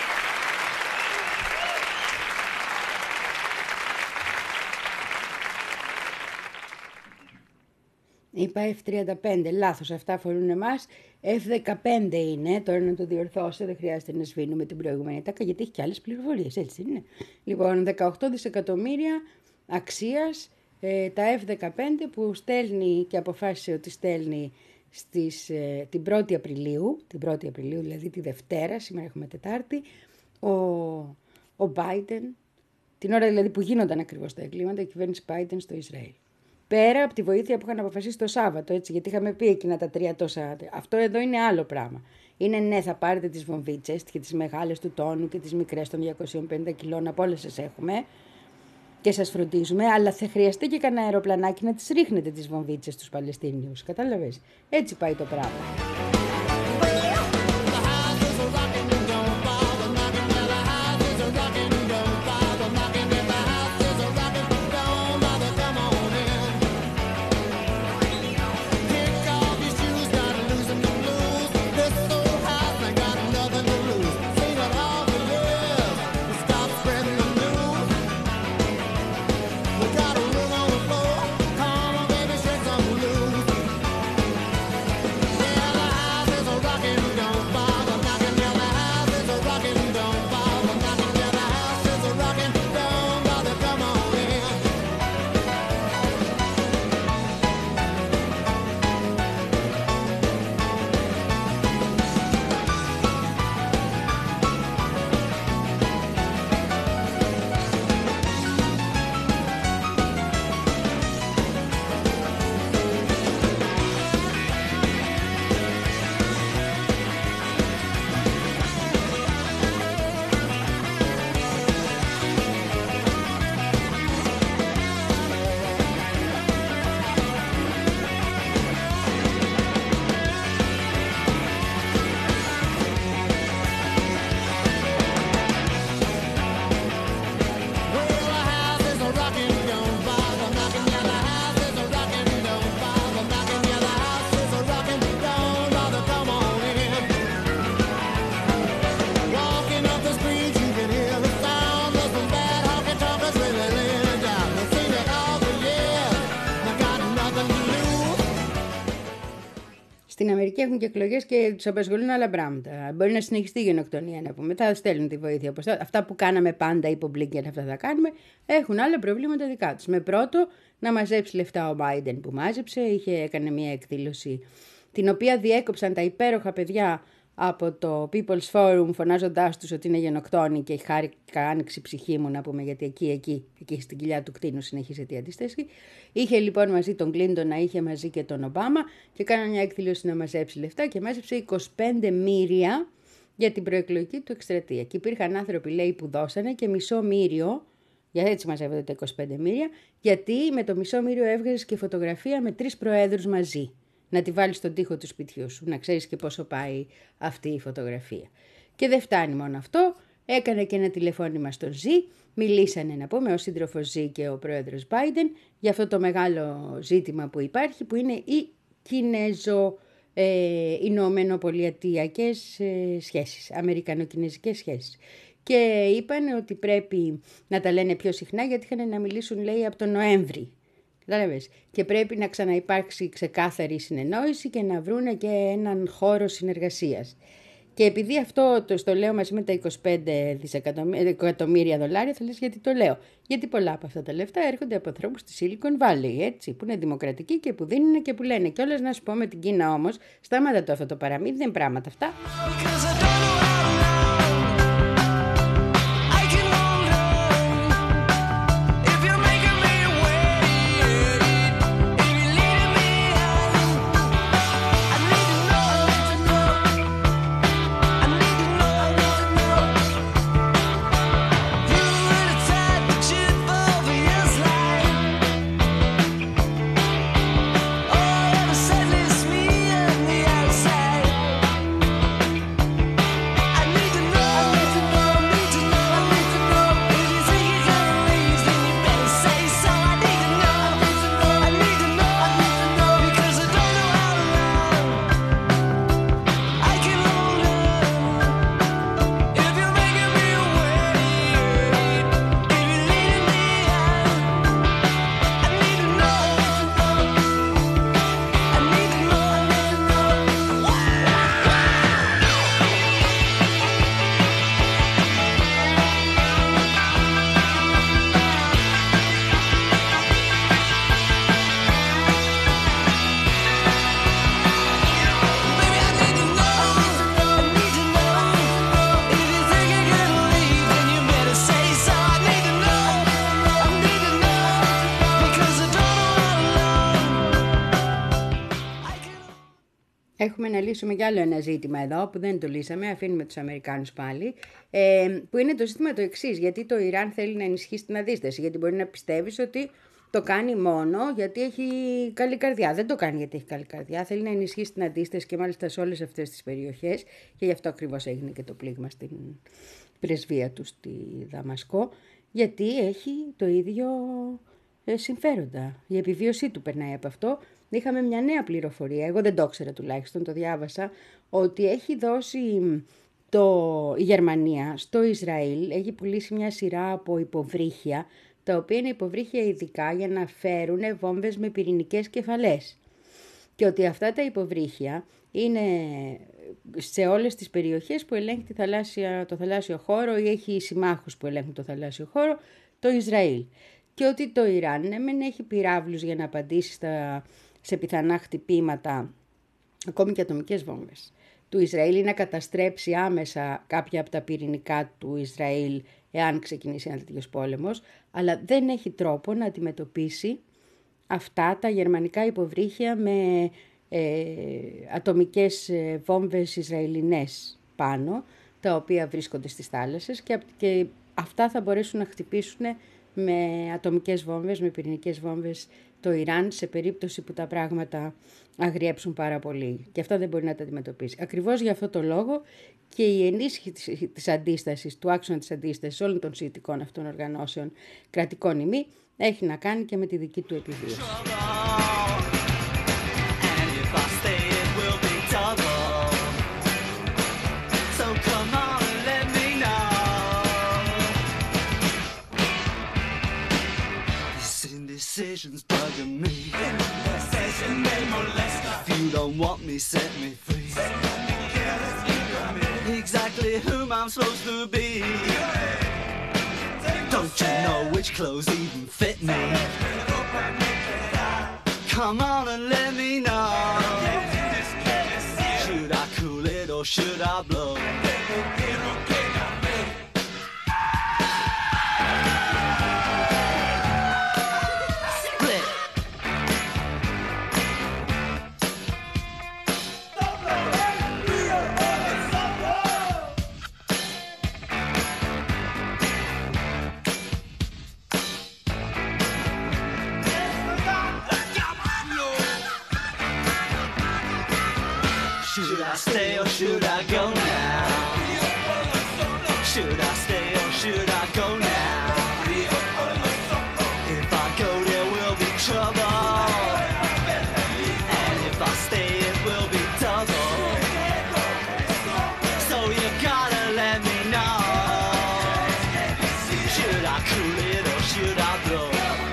Είπα εφ τριάντα πέντε, λάθος, αυτά αφορούν εμάς. εφ δεκαπέντε είναι, τώρα να το διορθώσω, δεν χρειάζεται να σβήνουμε την προηγούμενη τάκα, γιατί έχει και άλλες πληροφορίες, έτσι είναι. Λοιπόν, δεκαοκτώ δισεκατομμύρια αξίας ε, τα εφ δεκαπέντε που στέλνει και αποφάσισε ότι στέλνει στις, ε, την πρώτη Απριλίου, την πρώτη Απριλίου δηλαδή τη Δευτέρα, σήμερα έχουμε Τετάρτη, ο, ο Biden, την ώρα δηλαδή που γίνονταν ακριβώς τα εγκλήματα, η κυβέρνηση Biden στο Ισραήλ. Πέρα από τη βοήθεια που είχαν αποφασίσει το Σάββατο, έτσι, γιατί είχαμε πει εκείνα τα τρία τόσα. Αυτό εδώ είναι άλλο πράγμα. Είναι ναι, θα πάρετε τις βομβίτσες και τις μεγάλες του τόνου και τις μικρές των διακόσια πενήντα κιλών, από όλες σας έχουμε και σας φροντίζουμε, αλλά θα χρειαστεί και κανένα αεροπλανάκι να τις ρίχνετε τις βομβίτσες στους Παλαιστίνιους. Κατάλαβες. Έτσι πάει το πράγμα. και έχουν και εκλογές και τους απασχολούν άλλα πράγματα. Μπορεί να συνεχιστεί η γενοκτονία, να πούμε. Θα στέλνουν τη βοήθεια. Αυτά που κάναμε πάντα, είπε ο Μπλίνκεν, αυτά θα κάνουμε. Έχουν άλλα προβλήματα δικά τους. Με πρώτο, να μαζέψει λεφτά ο Biden που μάζεψε. Είχε, έκανε μια εκδήλωση την οποία διέκοψαν τα υπέροχα παιδιά από το People's Forum, φωνάζοντάς τους ότι είναι γενοκτόνοι και χάρηκα, άνοιξη ψυχή μου, να πούμε, γιατί εκεί, εκεί, εκεί στην κοιλιά του κτίνου συνεχίζεται η αντίσταση. Είχε λοιπόν μαζί τον Κλίντον, είχε μαζί και τον Ομπάμα και κάνανε μια εκδήλωση να μαζέψει λεφτά και μάζεψε είκοσι πέντε μοίρια για την προεκλογική του εκστρατεία. Και υπήρχαν άνθρωποι, λέει, που δώσανε και μισό μοίριο, γιατί έτσι μαζεύονται τα είκοσι πέντε μοίρια, γιατί με το μισό μοίριο έβγαζες και φωτογραφία με τρεις προέδρους μαζί. Να τη βάλεις στον τοίχο του σπιτιού σου, να ξέρεις και πόσο πάει αυτή η φωτογραφία. Και δεν φτάνει μόνο αυτό, έκανε και ένα τηλεφώνημα στον Ζι, μιλήσανε, να πούμε, ο σύντροφος Ζι και ο πρόεδρος Biden για αυτό το μεγάλο ζήτημα που υπάρχει, που είναι οι Κινέζο-Ηνωμενοπολιατιακές ε, σχέσεις, Αμερικανο-Κινέζικες σχέσεις. Και είπαν ότι πρέπει να τα λένε πιο συχνά, γιατί είχαν να μιλήσουν, λέει, από τον Νοέμβρη. Και πρέπει να ξαναυπάρξει ξεκάθαρη συνεννόηση και να βρούνε και έναν χώρο συνεργασίας. Και επειδή αυτό το στο λέω μαζί με τα είκοσι πέντε εκατομμύρια δολάρια, θα λες γιατί το λέω. Γιατί πολλά από αυτά τα λεφτά έρχονται από ανθρώπους στη Silicon Valley, έτσι, που είναι δημοκρατικοί και που δίνουν και που λένε. Και όλες να σου πω με την Κίνα όμως, στάματα το αυτό το παραμύθι, δεν είναι πράγματα αυτά. Έχουμε να λύσουμε κι άλλο ένα ζήτημα εδώ που δεν το λύσαμε, αφήνουμε τους Αμερικάνους πάλι, ε, που είναι το ζήτημα το εξής, γιατί το Ιράν θέλει να ενισχύσει την αντίσταση, γιατί μπορεί να πιστεύεις ότι το κάνει μόνο γιατί έχει καλή καρδιά. Δεν το κάνει γιατί έχει καλή καρδιά, θέλει να ενισχύσει την αντίσταση και μάλιστα σε όλες αυτές τις περιοχές και γι' αυτό ακριβώς έγινε και το πλήγμα στην πρεσβεία του στη Δαμασκό, γιατί έχει το ίδιο ε, συμφέροντα. Η επιβίωσή του περνάει από αυτό. Είχαμε μια νέα πληροφορία, εγώ δεν το ήξερα τουλάχιστον, το διάβασα, ότι έχει δώσει το, η Γερμανία στο Ισραήλ, έχει πουλήσει μια σειρά από υποβρύχια, τα οποία είναι υποβρύχια ειδικά για να φέρουν βόμβες με πυρηνικές κεφαλές. Και ότι αυτά τα υποβρύχια είναι σε όλες τις περιοχές που ελέγχει τη θαλάσσια, το θαλάσσιο χώρο ή έχει συμμάχους που ελέγχουν το θαλάσσιο χώρο, το Ισραήλ. Και ότι το Ιράν ναι, μεν έχει πυράβλους για να απαντήσει στα, σε πιθανά χτυπήματα, ακόμη και ατομικές βόμβες του Ισραήλ, ή να καταστρέψει άμεσα κάποια από τα πυρηνικά του Ισραήλ εάν ξεκινήσει ένα τέτοιος πόλεμος, αλλά δεν έχει τρόπο να αντιμετωπίσει αυτά τα γερμανικά υποβρύχια με ε, ατομικές βόμβες Ισραηλινές πάνω, τα οποία βρίσκονται στις θάλασσες και, και αυτά θα μπορέσουν να χτυπήσουν με ατομικές βόμβες, με πυρηνικές βόμβες το Ιράν σε περίπτωση που τα πράγματα αγριέψουν πάρα πολύ. Και αυτά δεν μπορεί να τα αντιμετωπίσει. Ακριβώς για αυτό το λόγο και η ενίσχυση της αντίστασης, του άξονα της αντίστασης όλων των σιητικών αυτών οργανώσεων κρατικών ημί έχει να κάνει και με τη δική του επιβίωση. Decisions bugging me. Indecision, they molest us. If you don't want me, set me free. whom I'm supposed to be. Don't you know which clothes even fit me? Come on and let me know. Should I cool it or should I blow? Should I stay or should I go now? Should I stay or should I go now? If I go there will be trouble, and if I stay it will be double. So you gotta let me know. Should I cool it or should I blow?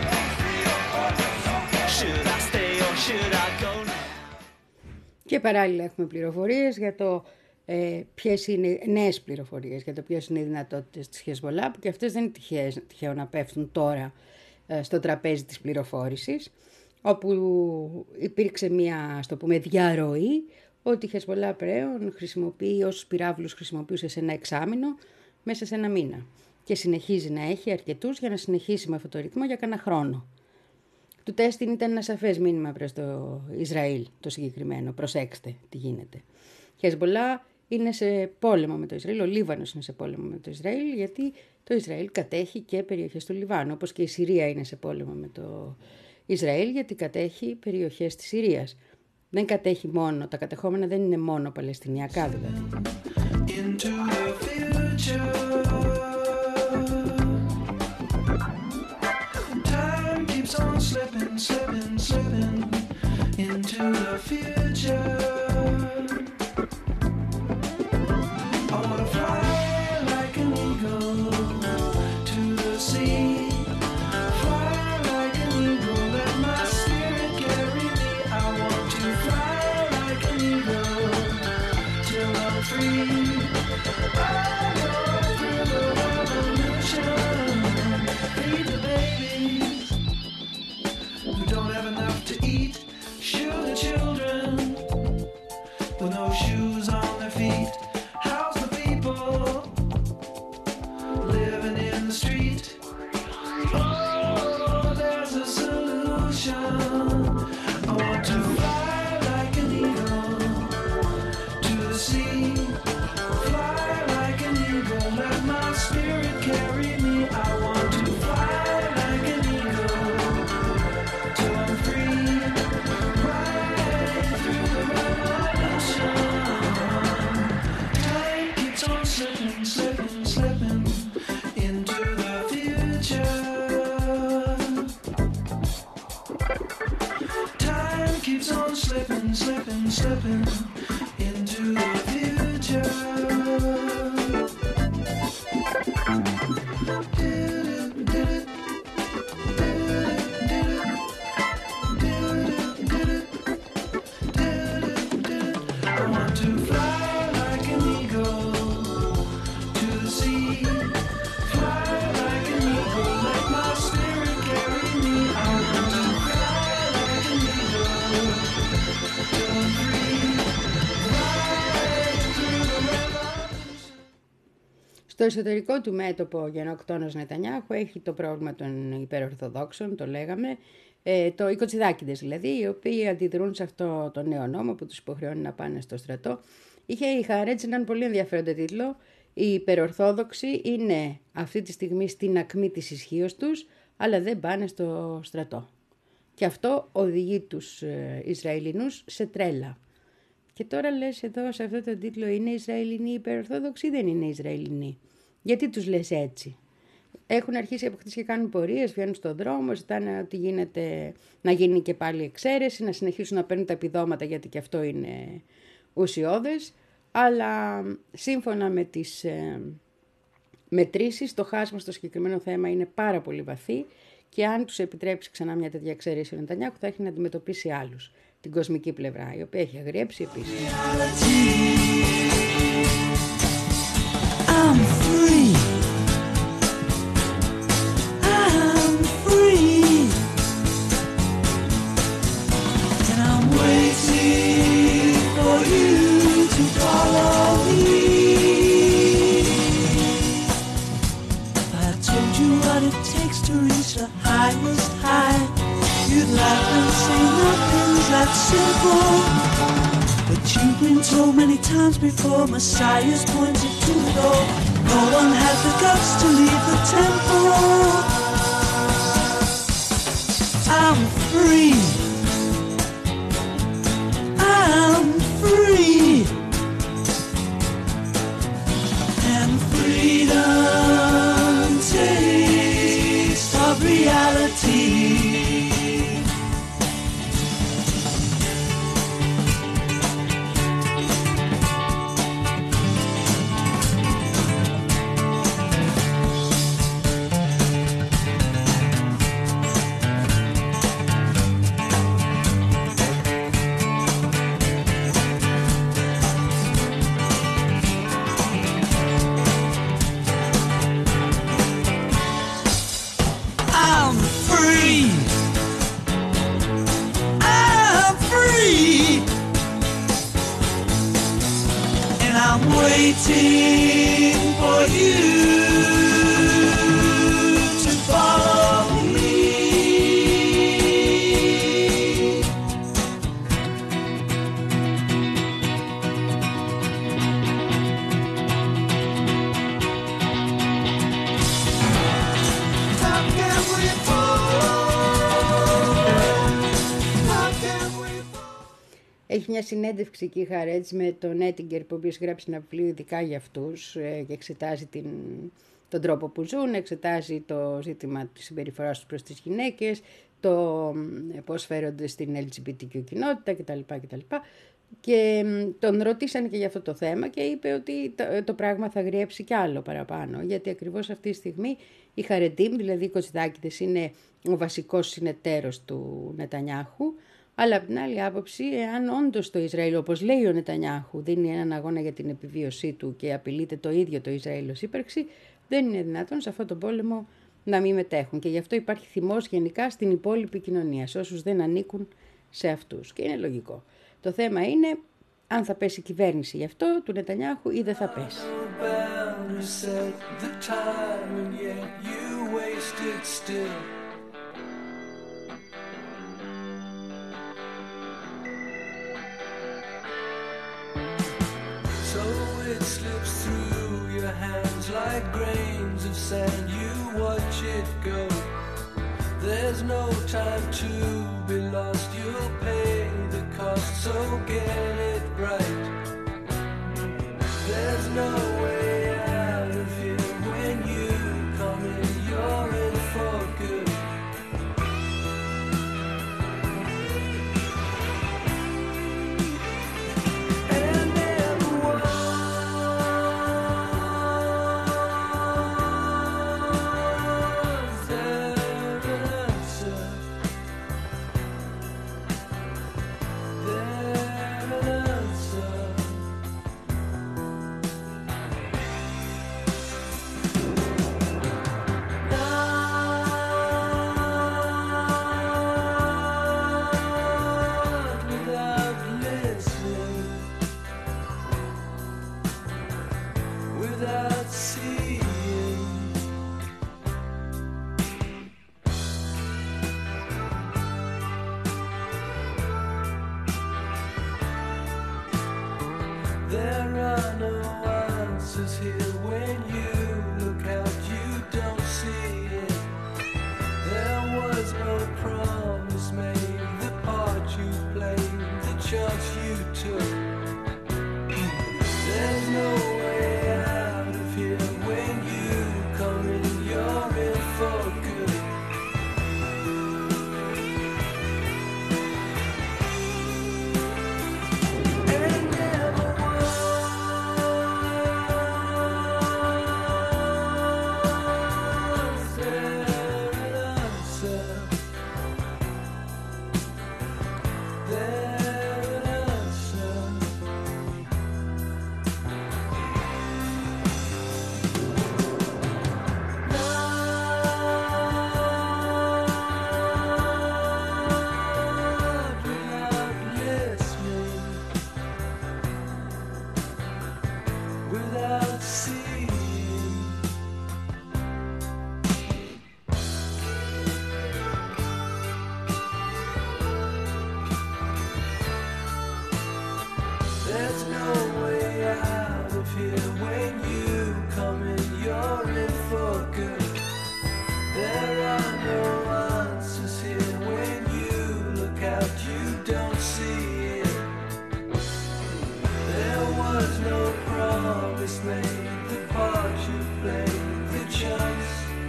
Should I stay or should I go now? Και παράλληλα έχουμε πληροφορίες για το ε, ποιες είναι, νέες πληροφορίες για το ποιες είναι οι δυνατότητες της Χεσμολά, που και αυτές δεν είναι τυχαίες, τυχαίο να πέφτουν τώρα ε, στο τραπέζι της πληροφόρησης, όπου υπήρξε μια, ας το πούμε, διαρροή ότι η Χεσμολά πλέον χρησιμοποιεί όσους πυράβλους χρησιμοποιούσε σε ένα εξάμηνο μέσα σε ένα μήνα και συνεχίζει να έχει αρκετούς για να συνεχίσει με αυτό το ρυθμό για κανένα χρόνο. Του τέστην ήταν ένα σαφές μήνυμα προς το Ισραήλ, το συγκεκριμένο. Προσέξτε τι γίνεται. Η Χεσμολά είναι σε πόλεμο με το Ισραήλ, ο Λίβανος είναι σε πόλεμο με το Ισραήλ, γιατί το Ισραήλ κατέχει και περιοχές του Λιβάνου, όπως και η Συρία είναι σε πόλεμο με το Ισραήλ, γιατί κατέχει περιοχές της Συρίας. Δεν κατέχει μόνο, τα κατεχόμενα δεν είναι μόνο παλαιστινιακά δηλαδή. On slipping, slipping, slipping into the future. I wanna fly like an eagle to the sea. Fly like an eagle, let my spirit carry me. I want to fly like an eagle till I'm free. I go through the revolution, feed the babies who don't have enough to eat, shoe the children with no shoes on their feet, house the people living in the street. Oh, there's a solution. I want to fly like an eagle to the sea, fly like an eagle, let my spirit carry me. I want to fly like an eagle till I'm free, right through the revolution. Time keeps on slipping, slipping, slipping into the future. Time keeps on slipping, slipping, slipping into the future. I want to fly like an eagle to the sea, fly like an eagle, let my spirit carry me. I want to fly like an eagle till I'm free, right through the revolution. Στο εσωτερικό του μέτωπο γενοκτόνος Νετανιάχου έχει το πρόβλημα των υπερορθοδόξων, το λέγαμε, ε, το, οι κοτσιδάκηδες δηλαδή, οι οποίοι αντιδρούν σε αυτό το νέο νόμο που τους υποχρεώνει να πάνε στο στρατό. Είχε η Χаарετς έναν πολύ ενδιαφέροντα τίτλο. Οι υπερορθόδοξοι είναι αυτή τη στιγμή στην ακμή της ισχύως τους, αλλά δεν πάνε στο στρατό. Και αυτό οδηγεί τους ε, Ισραηλινούς σε τρέλα. Και τώρα λες εδώ σε αυτό το τίτλο, είναι Ισραηλινοί υπερορθόδοξοι ή δεν είναι Ισραηλινοί? Γιατί τους λες έτσι? Έχουν αρχίσει από χτες και κάνουν πορείες, βγαίνουν στον δρόμο, ζητάνε ότι γίνεται, να γίνει και πάλι εξαίρεση, να συνεχίσουν να παίρνουν τα επιδόματα, γιατί και αυτό είναι ουσιώδες. Αλλά σύμφωνα με τις ε, μετρήσεις, το χάσμα στο συγκεκριμένο θέμα είναι πάρα πολύ βαθύ και αν τους επιτρέψει ξανά μια τέτοια εξαίρεση ο Νετανιάχου, θα έχει να αντιμετωπίσει άλλους. Την κοσμική πλευρά, η οποία έχει αγριέψει επίσης. simple. But you've been told many times before, Messiah's pointed to the door. No one had the guts to leave the temple. I'm free. I'm free. And freedom taste of reality. Waiting for you to follow me. How can we fall? How can we fall? Έχει μια συνέντευξη εκεί η Χαρέτς με τον Έτιγκερ, που ο οποίος γράψει ένα βιβλίο ειδικά για αυτούς και εξετάζει την, τον τρόπο που ζουν, εξετάζει το ζήτημα της συμπεριφοράς τους προς τις γυναίκες, το πώς φέρονται στην ελ τζι μπι τι κιου κοινότητα κτλ. κτλ. Και τον ρωτήσαν και για αυτό το θέμα και είπε ότι το, το πράγμα θα γριέψει κι άλλο παραπάνω, γιατί ακριβώς αυτή τη στιγμή οι Χαρετίμ, δηλαδή οι Κοτσιδάκηδες, είναι ο βασικός συνεταίρος του Νετανιάχου. Αλλά από την άλλη άποψη, εάν όντως το Ισραήλ, όπως λέει ο Νετανιάχου, δίνει έναν αγώνα για την επιβίωσή του και απειλείται το ίδιο το Ισραήλ ως ύπαρξη, δεν είναι δυνατόν σε αυτόν τον πόλεμο να μην μετέχουν. Και γι' αυτό υπάρχει θυμός γενικά στην υπόλοιπη κοινωνία, σε όσους δεν ανήκουν σε αυτούς. Και είναι λογικό. Το θέμα είναι αν θα πέσει η κυβέρνηση γι' αυτό του Νετανιάχου ή δεν θα πέσει. It slips through your hands like grains of sand. You watch it go. There's no time to be lost. You'll pay the cost, so get it right. There's no way out of here. When you come in, you're in for good. Chance you took. There's no way out of disappear when you come in. You're in for good. There are no answers here. When you look out, you don't see it. There was no promise made. The part you played, the chance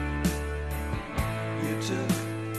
you took.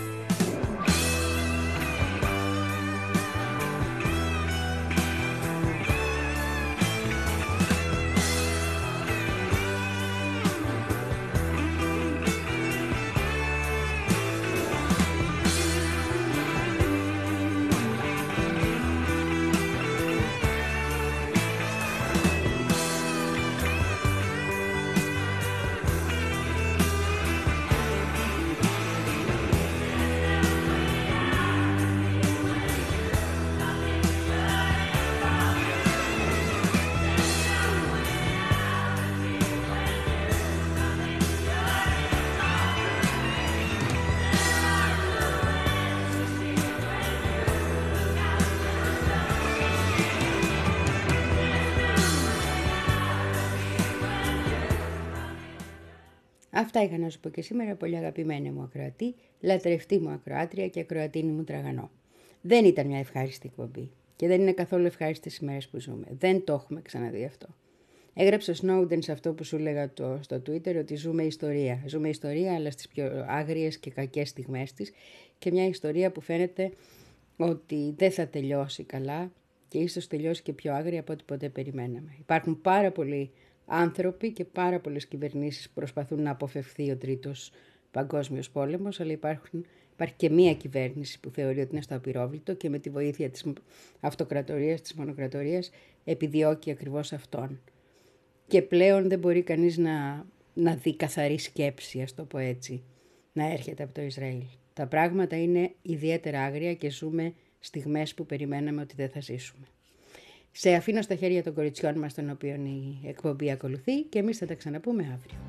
Αυτά είχα να σου πω και σήμερα, πολύ αγαπημένη μου ακροατή, λατρευτή μου ακροάτρια και ακροατίνη μου τραγανό. Δεν ήταν μια ευχάριστη εκπομπή και δεν είναι καθόλου ευχάριστες οι μέρες που ζούμε. Δεν το έχουμε ξαναδεί αυτό. Έγραψε ο Snowden σε αυτό που σου έλεγα το, στο Twitter, ότι ζούμε ιστορία. Ζούμε ιστορία, αλλά στις πιο άγριες και κακές στιγμές της, και μια ιστορία που φαίνεται ότι δεν θα τελειώσει καλά και ίσως τελειώσει και πιο άγρια από ό,τι ποτέ περιμέναμε. Υπάρχουν πάρα πολλοί άνθρωποι και πάρα πολλές κυβερνήσεις που προσπαθούν να αποφευθεί ο τρίτος παγκόσμιος πόλεμος, αλλά υπάρχουν, υπάρχει και μία κυβέρνηση που θεωρεί ότι είναι στο απειρόβλητο και με τη βοήθεια της αυτοκρατορίας, της μονοκρατορίας, επιδιώκει ακριβώς αυτόν. Και πλέον δεν μπορεί κανείς να, να δει καθαρή σκέψη, ας το πω έτσι, να έρχεται από το Ισραήλ. Τα πράγματα είναι ιδιαίτερα άγρια και ζούμε στιγμές που περιμέναμε ότι δεν θα ζήσουμε. Σε αφήνω στα χέρια των κοριτσιών μας, των οποίων η εκπομπή ακολουθεί, και εμείς θα τα ξαναπούμε αύριο.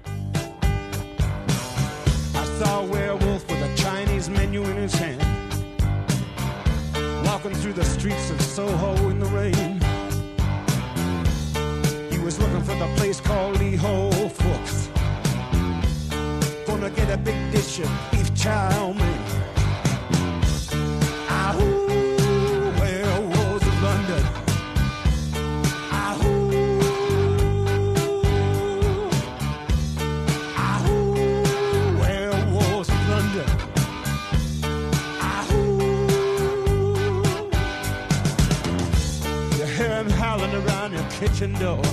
I saw a werewolf with a Chinese menu in his hand, walking through the streets of Soho in the rain. He was looking for the place called Lee Ho Fooks, gonna get a big dish of beef chow mein. Ahoo, werewolves of London. Around your kitchen door,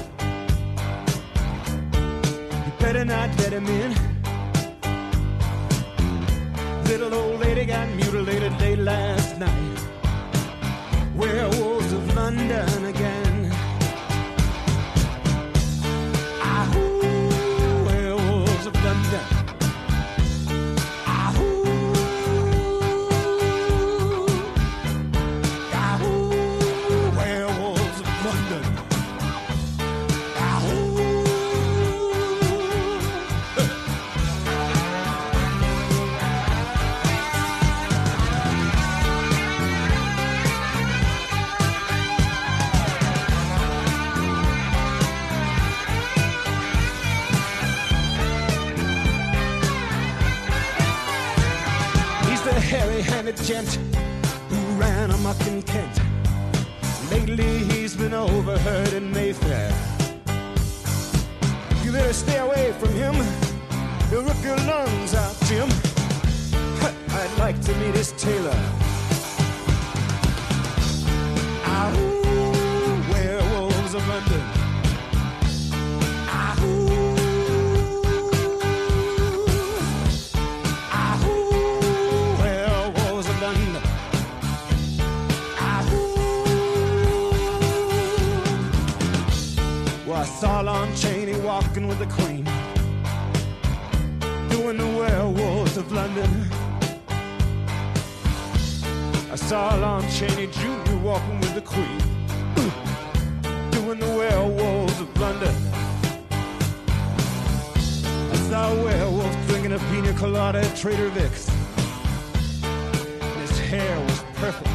you better not let him in. Little old lady got mutilated late last night. Werewolves of London again. Ahoo, werewolves of London. Hairy-handed gent who ran amok in Kent. Lately he's been overheard in Mayfair. You better stay away from him. He'll rip your lungs out, Jim. I'd like to meet his tailor. Ahoo, werewolves of London. I saw Lon Chaney walking with the Queen, doing the werewolves of London. I saw Lon Chaney Junior walking with the Queen, doing the werewolves of London. I saw a werewolf drinking a pina colada at Trader Vic's, and his hair was perfect